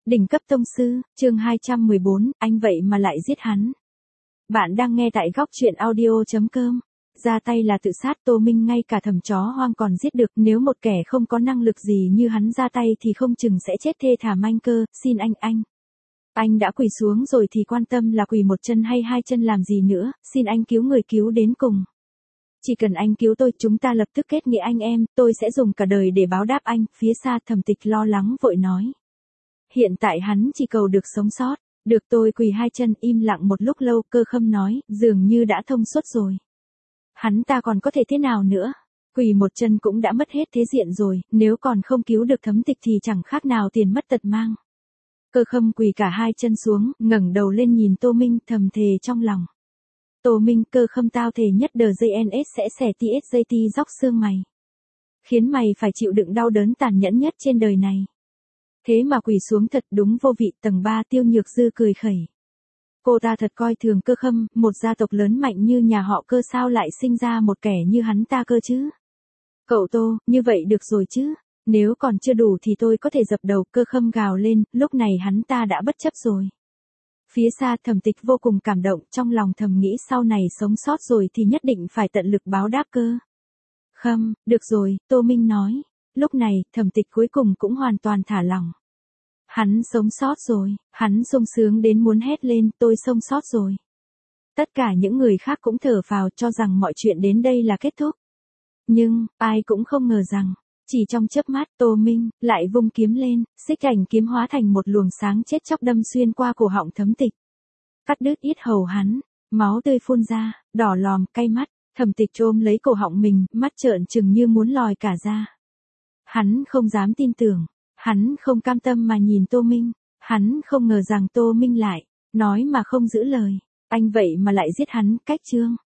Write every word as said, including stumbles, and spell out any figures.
Đỉnh cấp tông sư, chương hai trăm mười bốn, anh vậy mà lại giết hắn. Bạn đang nghe tại góc truyện audio chấm com. Ra tay là tự sát, Tô Minh ngay cả thầm chó hoang còn giết được, nếu một kẻ không có năng lực gì như hắn ra tay thì không chừng sẽ chết thê thảm anh cơ, xin anh anh. Anh đã quỳ xuống rồi thì quan tâm là quỳ một chân hay hai chân làm gì nữa, xin anh cứu người cứu đến cùng. Chỉ cần anh cứu tôi, chúng ta lập tức kết nghĩa anh em, tôi sẽ dùng cả đời để báo đáp anh, phía xa Thẩm Tịch lo lắng vội nói. Hiện tại hắn chỉ cầu được sống sót, được tôi quỳ hai chân im lặng một lúc lâu, Cơ Khâm nói, dường như đã thông suốt rồi. Hắn ta còn có thể thế nào nữa, quỳ một chân cũng đã mất hết thế diện rồi, nếu còn không cứu được Thẩm Tịch thì chẳng khác nào tiền mất tật mang. Cơ Khâm quỳ cả hai chân xuống, ngẩng đầu lên nhìn Tô Minh thầm thề trong lòng. Tô Minh, Cơ Khâm tao thề nhất đờ giê en ét sẽ xẻ tê ét giê tê róc xương mày. Khiến mày phải chịu đựng đau đớn tàn nhẫn nhất trên đời này. Thế mà quỳ xuống thật đúng vô vị. Tầng ba Tiêu Nhược Dư cười khẩy. Cô ta thật coi thường Cơ Khâm, một gia tộc lớn mạnh như nhà họ Cơ sao lại sinh ra một kẻ như hắn ta cơ chứ. Cậu Tô, như vậy được rồi chứ, nếu còn chưa đủ thì tôi có thể dập đầu. Cơ Khâm gào lên, lúc này hắn ta đã bất chấp rồi. Phía xa Thẩm Tịch vô cùng cảm động, trong lòng thầm nghĩ sau này sống sót rồi thì nhất định phải tận lực báo đáp Cơ Khâm. Được rồi, Tô Minh nói. Lúc này, Thẩm Tịch cuối cùng cũng hoàn toàn thả lỏng. Hắn sống sót rồi, hắn sung sướng đến muốn hét lên, tôi sống sót rồi. Tất cả những người khác cũng thở phào cho rằng mọi chuyện đến đây là kết thúc. Nhưng, ai cũng không ngờ rằng, chỉ trong chớp mắt Tô Minh lại vung kiếm lên, xích ảnh kiếm hóa thành một luồng sáng chết chóc đâm xuyên qua cổ họng Thẩm Tịch. Cắt đứt yết hầu hắn, máu tươi phun ra, đỏ lòm, cay mắt, Thẩm Tịch ôm lấy cổ họng mình, mắt trợn trừng như muốn lòi cả ra. Hắn không dám tin tưởng, hắn không cam tâm mà nhìn Tô Minh, hắn không ngờ rằng Tô Minh lại nói mà không giữ lời, anh vậy mà lại giết hắn. Cách chương